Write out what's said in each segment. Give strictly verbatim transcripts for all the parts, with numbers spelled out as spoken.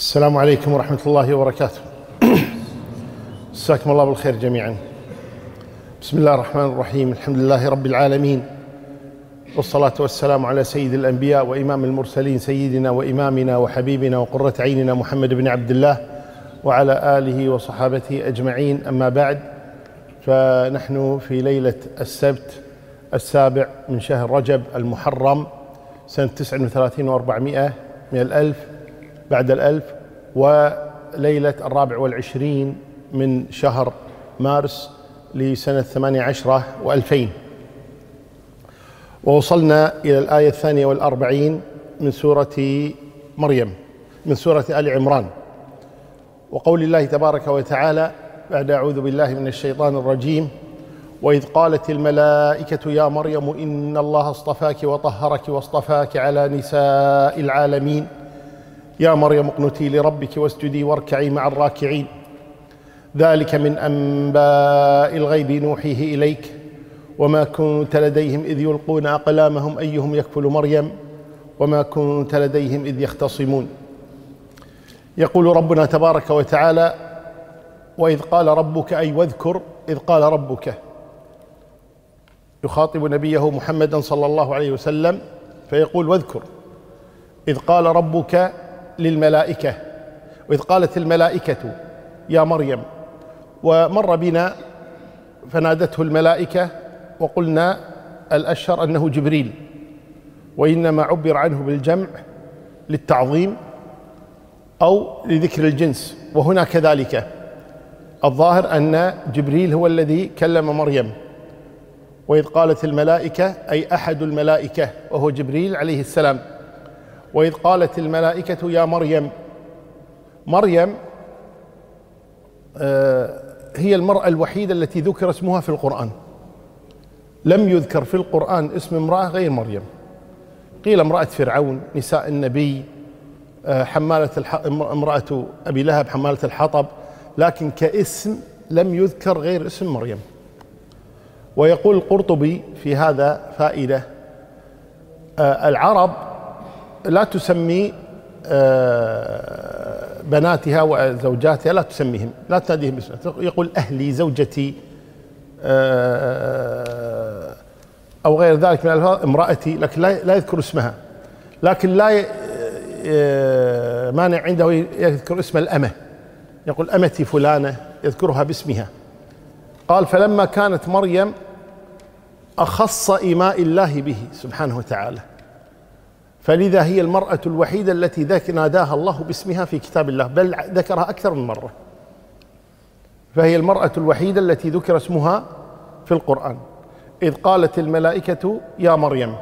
السلام عليكم ورحمة الله وبركاته. مساكم الله بالخير جميعا. بسم الله الرحمن الرحيم. الحمد لله رب العالمين، والصلاة والسلام على سيد الأنبياء وإمام المرسلين، سيدنا وإمامنا وحبيبنا وقرة عيننا محمد بن عبد الله وعلى آله وصحابته أجمعين. أما بعد، فنحن في ليلة السبت السابع من شهر رجب المحرم سنة تسع وثلاثين وأربعمائة من الألف بعد الألف، وليلة الرابع والعشرين من شهر مارس لسنة ثمانية عشرة وألفين. ووصلنا إلى الآية الثانية والأربعين من سورة مريم، من سورة آل عمران، وقول الله تبارك وتعالى بعد أعوذ بالله من الشيطان الرجيم: وإذ قالت الملائكة يا مريم إن الله اصطفاك وطهرك واصطفاك على نساء العالمين يا مريم اقنتي لربك واسجدي واركعي مع الراكعين ذلك من أنباء الغيب نوحيه إليك وما كنت لديهم إذ يلقون أقلامهم أيهم يكفل مريم وما كنت لديهم إذ يختصمون. يقول ربنا تبارك وتعالى: وإذ قال ربك، أي واذكر إذ قال ربك، يخاطب نبيه محمدا صلى الله عليه وسلم فيقول: واذكر إذ قال ربك للملائكة، وإذ قالت الملائكة يا مريم. ومر بنا فنادته الملائكة، وقلنا الأشهر أنه جبريل، وإنما عبر عنه بالجمع للتعظيم أو لذكر الجنس، وهنا كذلك الظاهر أن جبريل هو الذي كلم مريم. وإذ قالت الملائكة أي أحد الملائكة وهو جبريل عليه السلام. وإذ قالت الملائكة يا مريم. مريم هي المرأة الوحيدة التي ذكر اسمها في القرآن، لم يذكر في القرآن اسم امرأة غير مريم. قيل امرأة فرعون، نساء النبي، حمالة الح... امرأة أبي لهب حمالة الحطب، لكن كاسم لم يذكر غير اسم مريم. ويقول القرطبي في هذا فائدة: العرب لا تسمي بناتها وزوجاتها، لا تسميهم، لا تناديهم باسم، يقول أهلي، زوجتي، أو غير ذلك من الألفاظ، امرأتي، لكن لا يذكر اسمها. لكن لا مانع عنده يذكر اسم الأمة، يقول أمتي فلانة، يذكرها باسمها. قال: فلما كانت مريم أخص إيماء الله به سبحانه وتعالى، فلذا هي المرأة الوحيدة التي ذاك ناداها الله باسمها في كتاب الله، بل ذكرها أكثر من مرة. فهي المرأة الوحيدة التي ذكر اسمها في القرآن. إذ قالت الملائكة يا مريم،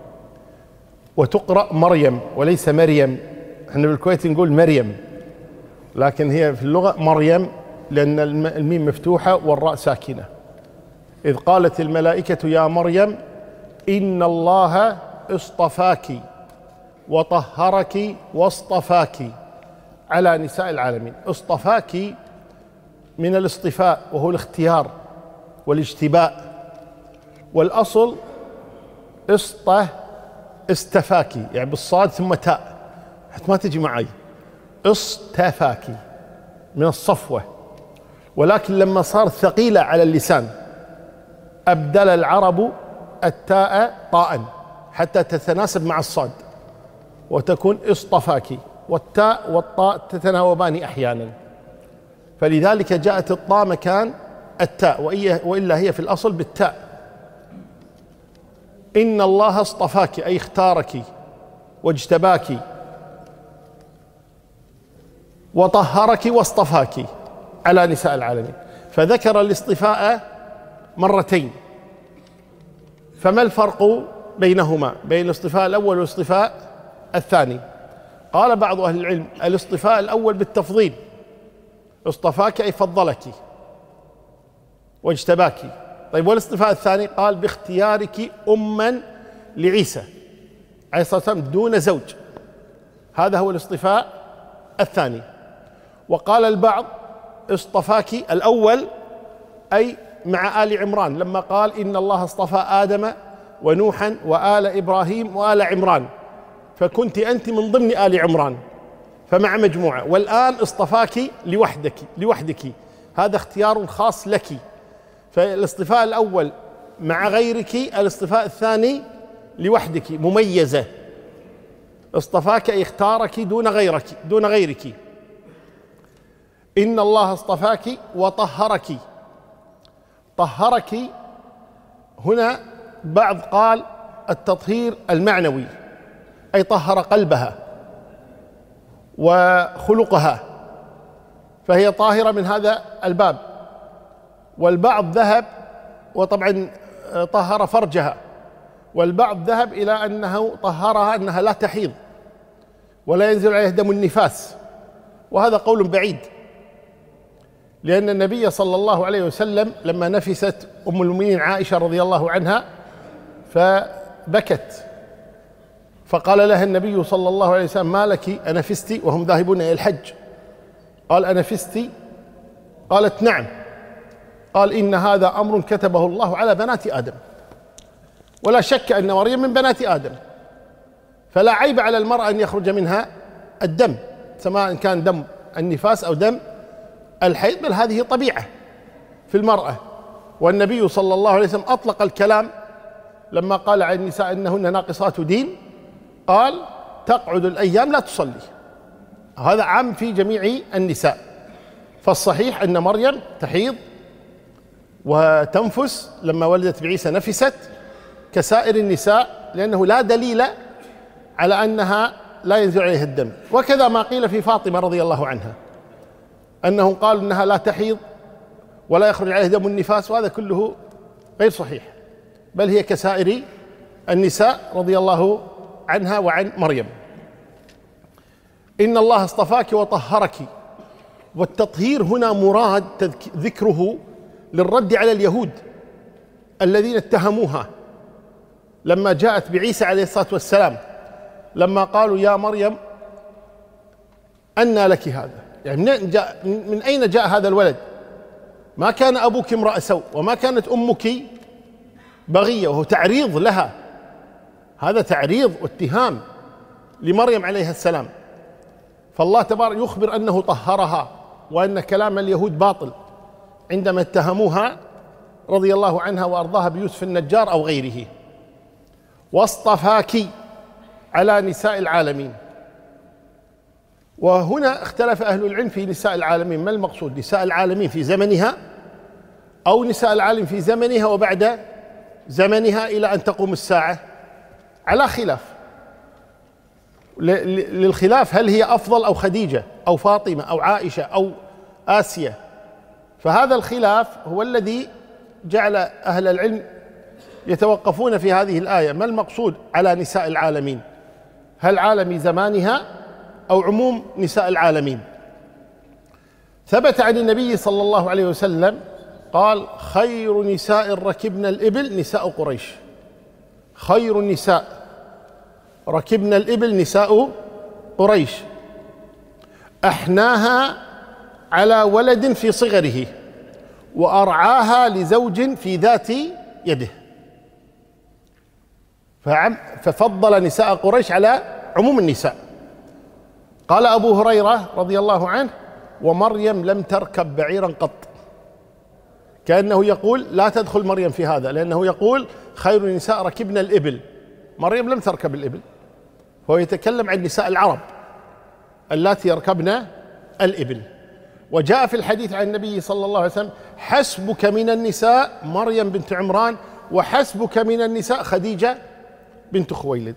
وتقرأ مريم وليس مريم. احنا بالكويت نقول مريم، لكن هي في اللغة مريم، لأن الميم مفتوحة والراء ساكنة. إذ قالت الملائكة يا مريم إن الله اصطفاك وطهرك واصطفاك على نساء العالمين. اصطفاك من الاصطفاء، وهو الاختيار والاجتباء، والأصل اسطه استفاك، يعني بالصاد ثم تاء، حتى ما تجي معي، اصطفاك من الصفوة. ولكن لما صارت ثقيلة على اللسان أبدل العرب التاء طاء حتى تتناسب مع الصاد وتكون اصطفاك، والتاء والطاء تتناوبان أحيانا، فلذلك جاءت الطاء مكان التاء، وإلا هي في الأصل بالتاء. إن الله اصطفاك أي اختارك واجتباك وطهرك واصطفاك على نساء العالمين، فذكر الاصطفاء مرتين. فما الفرق بينهما، بين الاصطفاء الأول والاصطفاء الثاني؟ قال بعض أهل العلم: الاصطفاء الأول بالتفضيل، اصطفاك أي فضلك واجتباك. طيب، والاصطفاء الثاني؟ قال: باختيارك أما لعيسى عليه الصلاة والسلام دون زوج. هذا هو الاصطفاء الثاني. وقال البعض: اصطفاك الأول أي مع آل عمران، لما قال إن الله اصطفى آدم ونوحا وآل إبراهيم وآل عمران، فكنت أنت من ضمن آل عمران، فمع مجموعة. والآن اصطفاك لوحدك لوحدك هذا اختيار خاص لك. فالاصطفاء الأول مع غيرك، الاصطفاء الثاني لوحدك مميزة. اصطفاك أي اختارك دون غيرك دون غيرك. إن الله اصطفاك وطهرك. طهرك هنا بعض قال التطهير المعنوي، أي طهر قلبها وخلقها، فهي طاهرة من هذا الباب. والبعض ذهب، وطبعا طهر فرجها، والبعض ذهب إلى أنه طهرها أنها لا تحيض ولا ينزل عليها دم النفاس، وهذا قول بعيد، لأن النبي صلى الله عليه وسلم لما نفست أم المؤمنين عائشة رضي الله عنها فبكت، فقال لها النبي صلى الله عليه وسلم: ما لك أنفست وهم ذاهبون إلى الحج؟ قال: أنفست؟ قالت: نعم. قال: إن هذا أمر كتبه الله على بنات آدم، ولا شك أن مريم من بنات آدم، فلا عيب على المرأة أن يخرج منها الدم، سواء كان دم النفاس أو دم الحيض، بل هذه طبيعة في المرأة. والنبي صلى الله عليه وسلم أطلق الكلام لما قال عن النساء إنهن ناقصات دين، قال: تقعد الأيام لا تصلي. هذا عام في جميع النساء. فالصحيح أن مريم تحيض وتنفس، لما ولدت بعيسى نفست كسائر النساء، لأنه لا دليل على أنها لا ينزل عليها الدم. وكذا ما قيل في فاطمة رضي الله عنها، أنهم قالوا أنها لا تحيض ولا يخرج عليها دم النفاس، وهذا كله غير صحيح، بل هي كسائر النساء رضي الله عنها وعن مريم. إن الله اصطفاك وطهرك. والتطهير هنا مراد ذكره للرد على اليهود الذين اتهموها لما جاءت بعيسى عليه الصلاة والسلام، لما قالوا: يا مريم أنى لك هذا؟ يعني من, جاء من أين جاء هذا الولد؟ ما كان أبوك امرأ سوء، وما كانت أمك بغية، وهو تعريض لها، هذا تعريض واتهام لمريم عليها السلام. فالله تبارك يخبر أنه طهرها، وأن كلام اليهود باطل عندما اتهموها رضي الله عنها وأرضاها بيوسف النجار أو غيره. واصطفاك على نساء العالمين. وهنا اختلف أهل العلم في نساء العالمين، ما المقصود؟ نساء العالمين في زمنها، أو نساء العالم في زمنها وبعد زمنها إلى أن تقوم الساعة؟ على خلاف. للخلاف هل هي أفضل أو خديجة أو فاطمة أو عائشة أو آسيا. فهذا الخلاف هو الذي جعل أهل العلم يتوقفون في هذه الآية، ما المقصود على نساء العالمين؟ هل عالم زمانها أو عموم نساء العالمين؟ ثبت عن النبي صلى الله عليه وسلم قال: خير نساء ركبن الإبل نساء قريش. خير النساء ركبن الإبل نساء قريش، أحناها على ولد في صغره، وأرعاها لزوج في ذات يده. ففضل نساء قريش على عموم النساء. قال أبو هريرة رضي الله عنه: ومريم لم تركب بعيرا قط. كأنه يقول لا تدخل مريم في هذا، لأنه يقول خير النساء ركبن الإبل، مريم لم تركب الإبل. فهو يتكلم عن نساء العرب اللاتي يركبن الإبل. وجاء في الحديث عن النبي صلى الله عليه وسلم: حسبك من النساء مريم بنت عمران، وحسبك من النساء خديجة بنت خويلد.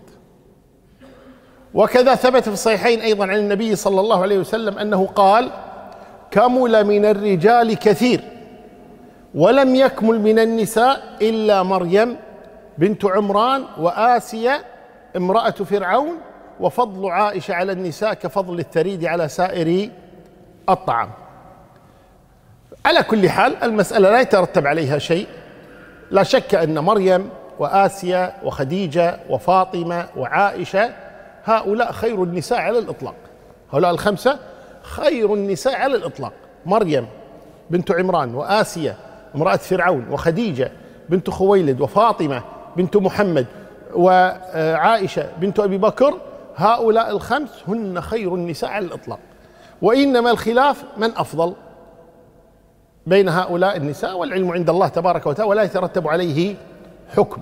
وكذا ثبت في الصحيحين أيضا عن النبي صلى الله عليه وسلم أنه قال: كمل من الرجال كثير ولم يكمل من النساء إلا مريم بنت عمران وآسيا امرأة فرعون، وفضل عائشة على النساء كفضل الثريد على سائر الطعام. على كل حال المسألة لا يترتب عليها شيء. لا شك أن مريم وآسيا وخديجة وفاطمة وعائشة هؤلاء خير النساء على الإطلاق، هؤلاء الخمسة خير النساء على الإطلاق. مريم بنت عمران، وآسيا امرأة فرعون، وخديجة بنت خويلد، وفاطمة بنت محمد، وعائشة بنت أبي بكر، هؤلاء الخمس هن خير النساء على الإطلاق، وإنما الخلاف من أفضل بين هؤلاء النساء، والعلم عند الله تبارك وتعالى ولا يترتب عليه حكم.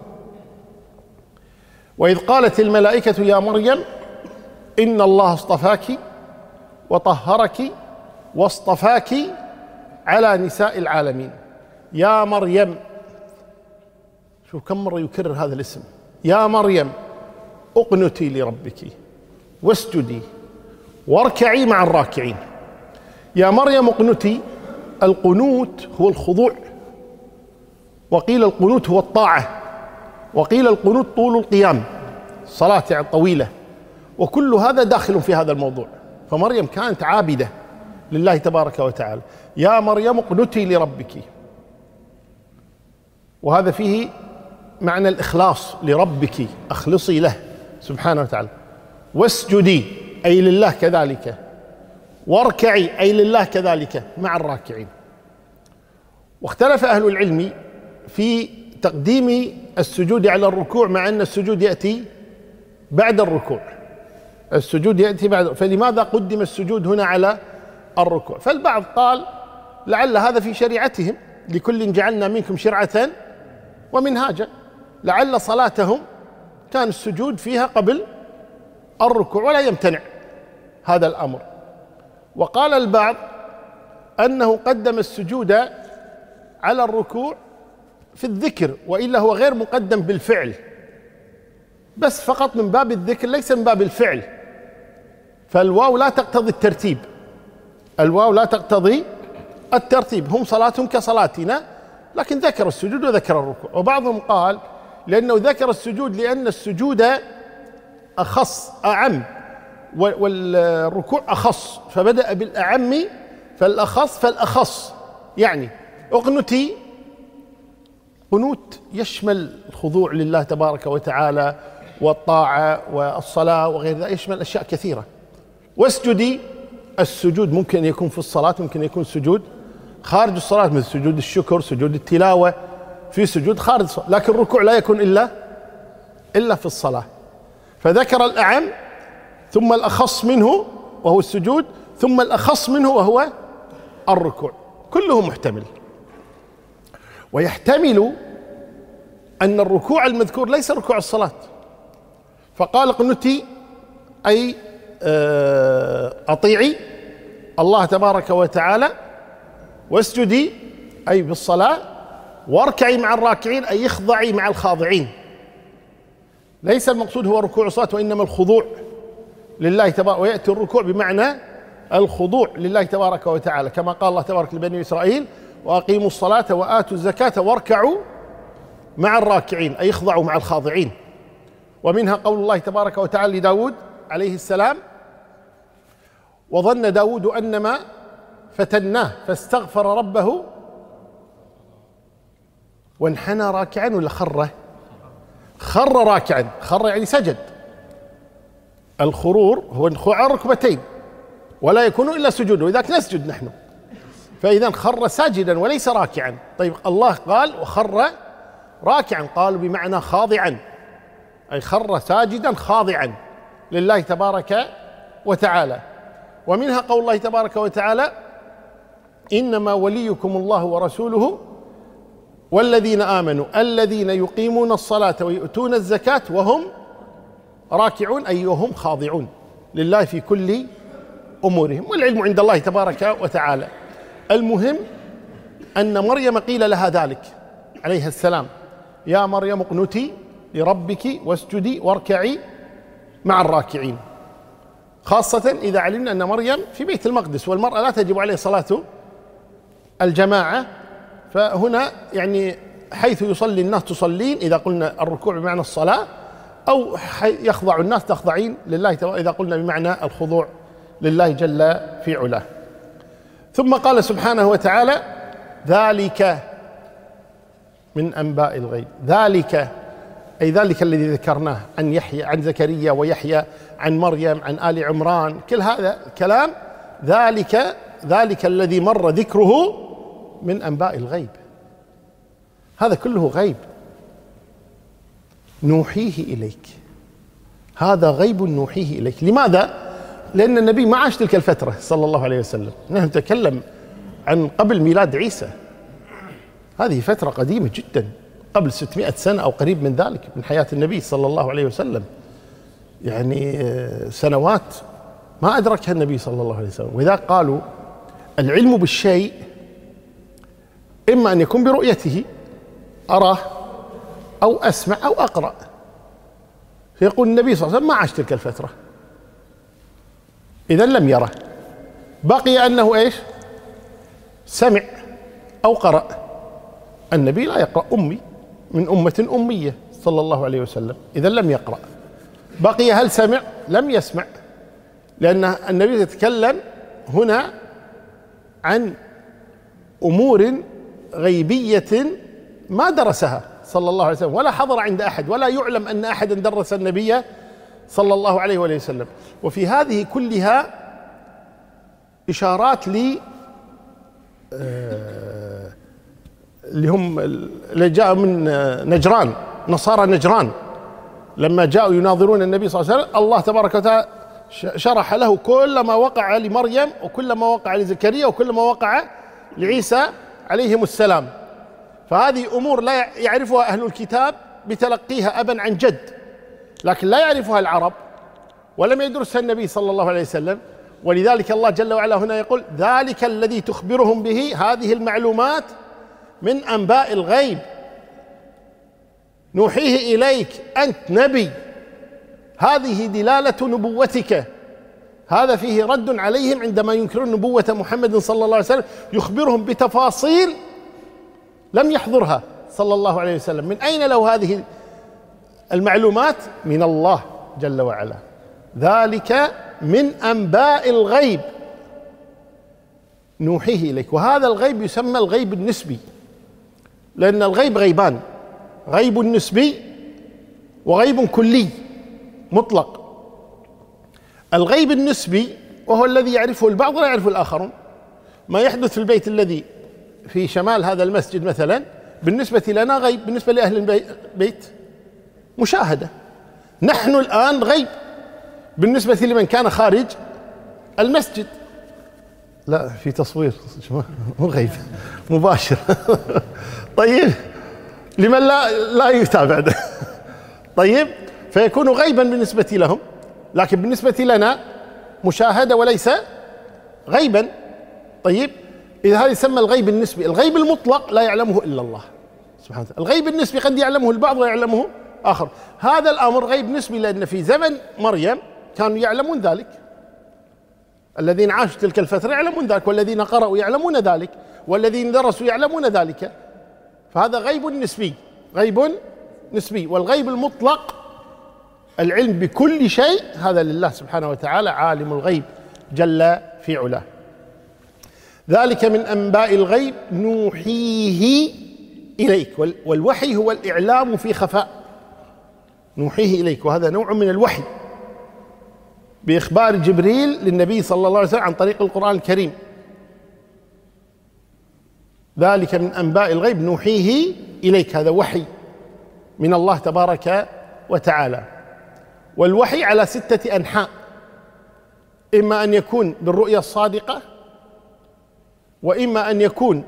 وإذ قالت الملائكة يا مريم إن الله اصطفاك وطهرك واصطفاك على نساء العالمين. يا مريم، شوف كم مرة يكرر هذا الاسم، يا مريم اقنتي لربك واسجدي واركعي مع الراكعين. يا مريم اقنتي، القنوت هو الخضوع، وقيل القنوت هو الطاعة، وقيل القنوت طول القيام، صلاة يعني طويلة، وكل هذا داخل في هذا الموضوع. فمريم كانت عابدة لله تبارك وتعالى. يا مريم اقنتي لربك، وهذا فيه معنى الإخلاص لربك، أخلصي له سبحانه وتعالى. واسجدي أي لله كذلك، واركعي أي لله كذلك مع الراكعين. واختلف أهل العلم في تقديم السجود على الركوع، مع أن السجود يأتي بعد الركوع، السجود يأتي بعد، فلماذا قدم السجود هنا على الركوع؟ فالبعض قال لعل هذا في شريعتهم، لكل جعلنا منكم شرعة ومنهاجا، لعل صلاتهم كان السجود فيها قبل الركوع ولا يمتنع هذا الأمر. وقال البعض أنه قدم السجود على الركوع في الذكر، وإلا هو غير مقدم بالفعل، بس فقط من باب الذكر ليس من باب الفعل، فالواو لا تقتضي الترتيب، الواو لا تقتضي الترتيب، هم صلاتهم كصلاتنا، لكن ذكر السجود وذكر الركوع. وبعضهم قال لأنه ذكر السجود لأن السجود أخص أعم والركوع أخص، فبدأ بالأعم فالأخص فالأخص، يعني اقنتي، قنوت يشمل الخضوع لله تبارك وتعالى والطاعة والصلاة وغير ذلك، يشمل أشياء كثيرة. واسجدي، السجود ممكن أن يكون في الصلاة، ممكن يكون سجود خارج الصلاة مثل سجود الشكر، سجود التلاوة، في سجود خارج الصلاة، لكن الركوع لا يكون إلا إلا في الصلاة. فذكر الأعم ثم الأخص منه وهو السجود، ثم الأخص منه وهو الركوع، كله محتمل. ويحتمل أن الركوع المذكور ليس ركوع الصلاة، فقال اقنتي أي أطيعي الله تبارك وتعالى، واسجدي أي بالصلاة، واركعي مع الراكعين أي اخضعي مع الخاضعين. ليس المقصود هو ركوع الصلاة، وإنما الخضوع لله تبارك، ويأتي الركوع بمعنى الخضوع لله تبارك وتعالى، كما قال الله تبارك لبني إسرائيل وأقيموا الصلاة وآتوا الزكاة واركعوا مع الراكعين أي اخضعوا مع الخاضعين. ومنها قول الله تبارك وتعالى لداود عليه السلام وظن داود أنما فتناه فاستغفر ربه وانحنى راكعا، ولا خر خر راكعا، خر يعني سجد. الخرور هو انخوع على الركبتين ولا يكون إلا سجود، وإذاك نسجد نحن، فإذا خر ساجدا وليس راكعا. طيب الله قال وخر راكعا، قالوا بمعنى خاضعا، أي خر ساجدا خاضعا لله تبارك وتعالى. ومنها قول الله تبارك وتعالى إنما وليكم الله ورسوله والذين آمنوا الذين يقيمون الصلاة ويؤتون الزكاة وهم راكعون أي وهم خاضعون لله في كل أمورهم، والعلم عند الله تبارك وتعالى. المهم أن مريم قيل لها ذلك عليها السلام، يا مريم اقنتي لربك واسجدي واركعي مع الراكعين، خاصة إذا علمنا أن مريم في بيت المقدس والمرأة لا تجب عليه صلاة الجماعة، فهنا يعني حيث يصلي الناس تصلين، إذا قلنا الركوع بمعنى الصلاة، أو يخضع الناس تخضعين لله إذا قلنا بمعنى الخضوع لله جل في علاه. ثم قال سبحانه وتعالى ذلك من أنباء الغيب، ذلك أي ذلك الذي ذكرناه عن يحيى عن زكريا ويحيى عن مريم عن آل عمران، كل هذا كلام ذلك ذلك الذي مر ذكره من أنباء الغيب، هذا كله غيب نوحيه إليك، هذا غيب نوحيه إليك. لماذا؟ لأن النبي ما عاش تلك الفترة صلى الله عليه وسلم، نحن نتكلم عن قبل ميلاد عيسى، هذه فترة قديمة جدا، قبل ستمائة سنة أو قريب من ذلك من حياة النبي صلى الله عليه وسلم، يعني سنوات ما أدركها النبي صلى الله عليه وسلم. وإذا قالوا العلم بالشيء إما أن يكون برؤيته، أراه أو أسمع أو أقرأ، فيقول النبي صلى الله عليه وسلم ما عاش تلك الفترة، إذن لم يره، بقي أنه إيش؟ سمع أو قرأ. النبي لا يقرأ، أمي من أمة أمية صلى الله عليه وسلم، إذن لم يقرأ. بقي هل سمع؟ لم يسمع، لأن النبي يتكلم هنا عن أمور غيبية ما درسها صلى الله عليه وسلم ولا حضر عند أحد، ولا يعلم أن أحدا درس النبي صلى الله عليه وسلم. وفي هذه كلها إشارات لي اللي هم اللي جاء من نجران، نصارى نجران، لما جاءوا يناظرون النبي صلى الله عليه وسلم، الله تبارك وتعالى شرح له كل ما وقع لمريم وكل ما وقع لزكريا وكل ما وقع لعيسى عليهم السلام. فهذه أمور لا يعرفها أهل الكتاب بتلقيها أبا عن جد، لكن لا يعرفها العرب ولم يدرسها النبي صلى الله عليه وسلم. ولذلك الله جل وعلا هنا يقول ذلك الذي تخبرهم به، هذه المعلومات من أنباء الغيب نوحيه إليك، أنت نبي، هذه دلالة نبوتك. هذا فيه رد عليهم عندما ينكرون نبوة محمد صلى الله عليه وسلم، يخبرهم بتفاصيل لم يحضرها صلى الله عليه وسلم. من أين له هذه المعلومات؟ من الله جل وعلا. ذلك من أنباء الغيب نوحيه إليك. وهذا الغيب يسمى الغيب النسبي، لأن الغيب غيبان، غيب نسبي وغيب كلي مطلق. الغيب النسبي وهو الذي يعرفه البعض ولا يعرفه الآخرون. ما يحدث في البيت الذي في شمال هذا المسجد مثلا بالنسبة لنا غيب، بالنسبة لأهل البيت مشاهدة. نحن الآن غيب بالنسبة لمن كان خارج المسجد. لا، في تصوير مو غيب مباشر. طيب لمن لا لا يتابع. طيب فيكون غيبا بالنسبة لهم، لكن بالنسبة لنا مشاهدة وليس غيبا. طيب إذا هذا يسمى الغيب النسبي. الغيب المطلق لا يعلمه إلا الله سبحانه وتعالى. الغيب النسبي قد يعلمه البعض ويعلمه آخر. هذا الأمر غيب نسبي، لأن في زمن مريم كانوا يعلمون ذلك، الذين عاشوا تلك الفترة يعلمون ذلك، والذين قرأوا يعلمون ذلك، والذين درسوا يعلمون ذلك. فهذا غيب نسبي، غيب نسبي. والغيب المطلق العلم بكل شيء هذا لله سبحانه وتعالى، عالم الغيب جل في علاه. ذلك من أنباء الغيب نوحيه إليك. والوحي هو الإعلام في خفاء، نوحيه إليك، وهذا نوع من الوحي بإخبار جبريل للنبي صلى الله عليه وسلم عن طريق القرآن الكريم. ذلك من أنباء الغيب نوحيه إليك، هذا وحي من الله تبارك وتعالى. والوحي على ستة أنحاء، إما أن يكون بالرؤيا الصادقة، وإما أن يكون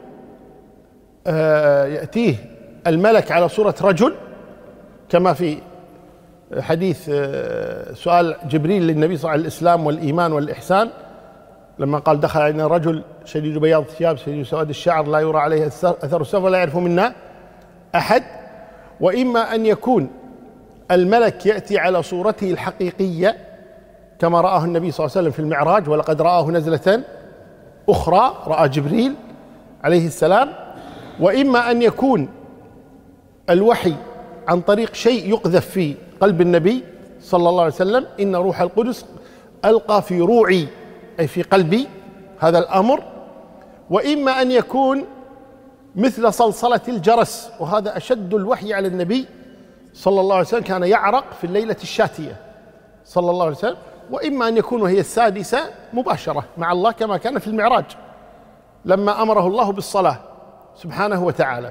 يأتيه الملك على صورة رجل، كما في حديث سؤال جبريل للنبي صلى الله عليه وسلم عن الإسلام والإيمان والإحسان، لما قال دخل علينا رجل شديد بياض الثياب شديد سواد الشعر لا يرى عليه أثر السفر ولا يعرف منا أحد. وإما أن يكون الملك يأتي على صورته الحقيقية كما رآه النبي صلى الله عليه وسلم في المعراج، ولقد رآه نزلة أخرى، رأى جبريل عليه السلام. وإما أن يكون الوحي عن طريق شيء يقذف في قلب النبي صلى الله عليه وسلم، إن روح القدس ألقى في روعي أي في قلبي هذا الأمر. وإما أن يكون مثل صلصلة الجرس، وهذا أشد الوحي على النبي صلى الله عليه وسلم، كان يعرق في الليلة الشاتية صلى الله عليه وسلم. وإما أن يكون وهي السادسة مباشرة مع الله كما كان في المعراج لما أمره الله بالصلاة سبحانه وتعالى،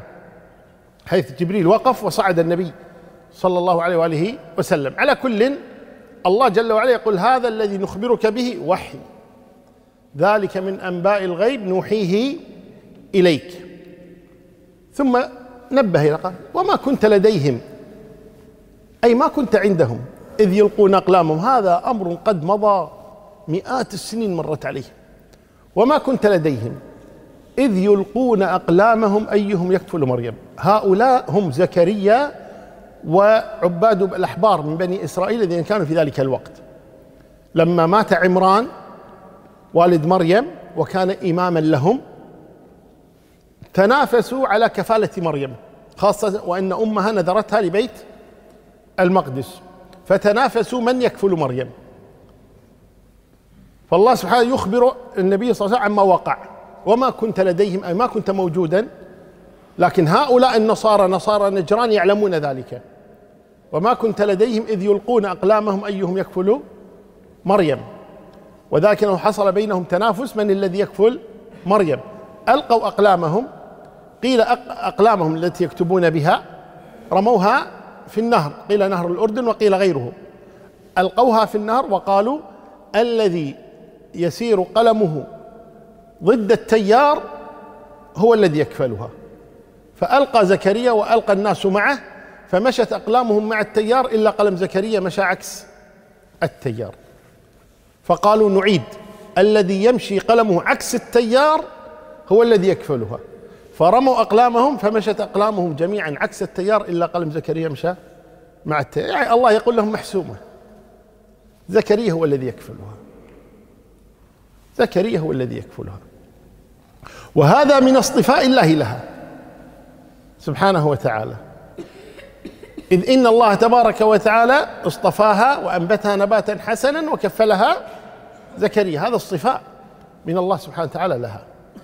حيث جبريل وقف وصعد النبي صلى الله عليه وآله وسلم. على كل الله جل وعلا يقول هذا الذي نخبرك به وحي، ذلك من أنباء الغيب نوحيه إليك. ثم نبه إلى قال وما كنت لديهم، أي ما كنت عندهم إذ يلقون أقلامهم. هذا أمر قد مضى، مئات السنين مرت عليه. وما كنت لديهم إذ يلقون أقلامهم أيهم يكفل مريم. هؤلاء هم زكريا وعباد الأحبار من بني إسرائيل الذين كانوا في ذلك الوقت، لما مات عمران والد مريم وكان إماما لهم، تنافسوا على كفالة مريم، خاصة وأن أمها نذرتها لبيت المقدس، فتنافسوا من يكفل مريم. فالله سبحانه يخبر النبي صلى الله عليه وسلم عما وقع. وما كنت لديهم، أي ما كنت موجودا، لكن هؤلاء النصارى نصارى نجران يعلمون ذلك. وما كنت لديهم إذ يلقون أقلامهم أيهم يكفل مريم، وذلك أنه حصل بينهم تنافس من الذي يكفل مريم. ألقوا أقلامهم، قيل أقلامهم التي يكتبون بها رموها في النهر، قيل نهر الأردن وقيل غيره. ألقوها في النهر وقالوا الذي يسير قلمه ضد التيار هو الذي يكفلها. فألقى زكريا وألقى الناس معه، فمشت أقلامهم مع التيار إلا قلم زكريا مشى عكس التيار. فقالوا نعيد، الذي يمشي قلمه عكس التيار هو الذي يكفلها. فرموا أقلامهم فمشت أقلامهم جميعا عكس التيار إلا قلم زكريا مشى مع التيار. يعني الله يقول لهم محسومة، زكريا هو الذي يكفلها، زكريا هو الذي يكفلها. وهذا من اصطفاء الله لها سبحانه وتعالى، إذ إن الله تبارك وتعالى اصطفاها وأنبتها نباتا حسنا وكفلها زكريا. هذا اصطفاء من الله سبحانه وتعالى لها.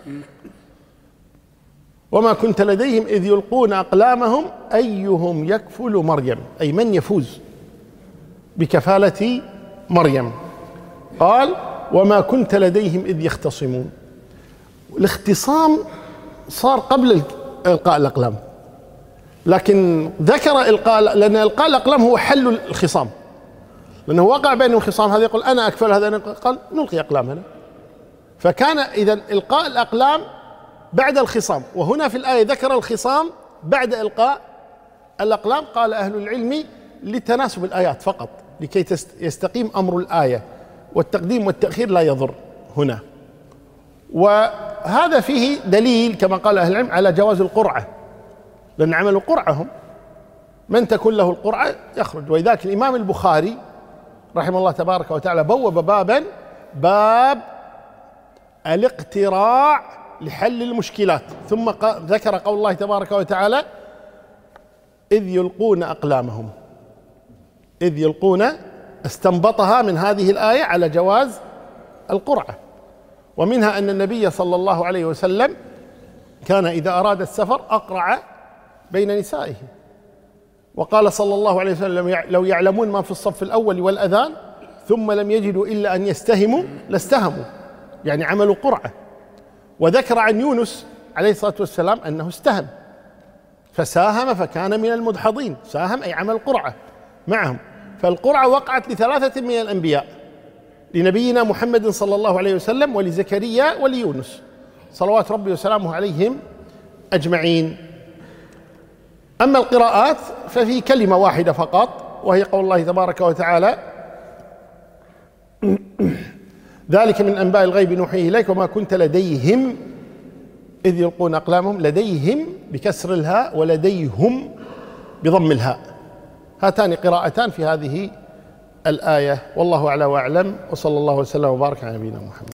وما كنت لديهم إذ يلقون أقلامهم أيهم يكفل مريم، أي من يفوز بكفالة مريم. قال وما كنت لديهم إذ يختصمون. الاختصام صار قبل إلقاء الأقلام، لكن ذكر إلقاء، لأن إلقاء الأقلام هو حل الخصام، لأنه وقع بينهم خصام، هذا يقول أنا أكفل هذا، قال نلقي أقلامنا. فكان إذن إلقاء الأقلام بعد الخصام، وهنا في الآية ذكر الخصام بعد إلقاء الأقلام. قال أهل العلم لتناسب الآيات فقط، لكي يستقيم أمر الآية، والتقديم والتأخير لا يضر هنا. وهذا فيه دليل كما قال أهل العلم على جواز القرعة، لأن عملوا قرعهم، من تكون له القرعة يخرج. ولذلك الإمام البخاري رحمه الله تبارك وتعالى بوب بابا باب الاقتراع لحل المشكلات، ثم ذكر قول الله تبارك وتعالى إذ يلقون أقلامهم. إذ يلقون استنبطها من هذه الآية على جواز القرعة. ومنها أن النبي صلى الله عليه وسلم كان إذا أراد السفر أقرع بين نسائه، وقال صلى الله عليه وسلم لو يعلمون ما في الصف الأول والأذان ثم لم يجدوا إلا أن يستهموا لاستهموا، يعني عملوا قرعة. وذكر عن يونس عليه الصلاة والسلام أنه استهم فساهم فكان من المدحضين. ساهم أي عمل قرعة معهم. فالقرعة وقعت لثلاثة من الأنبياء، لنبينا محمد صلى الله عليه وسلم ولزكريا وليونس صلوات ربي وسلامه عليهم أجمعين. أما القراءات ففي كلمة واحدة فقط، وهي قول الله تبارك وتعالى ذلك من أنباء الغيب نوحيه إليك وما كنت لديهم إذ يلقون أقلامهم. لديهم بكسر الهاء ولديهم بضم الهاء، هاتان قراءتان في هذه الآية. والله أعلى وأعلم، وصلى الله وسلم وبارك على نبينا محمد.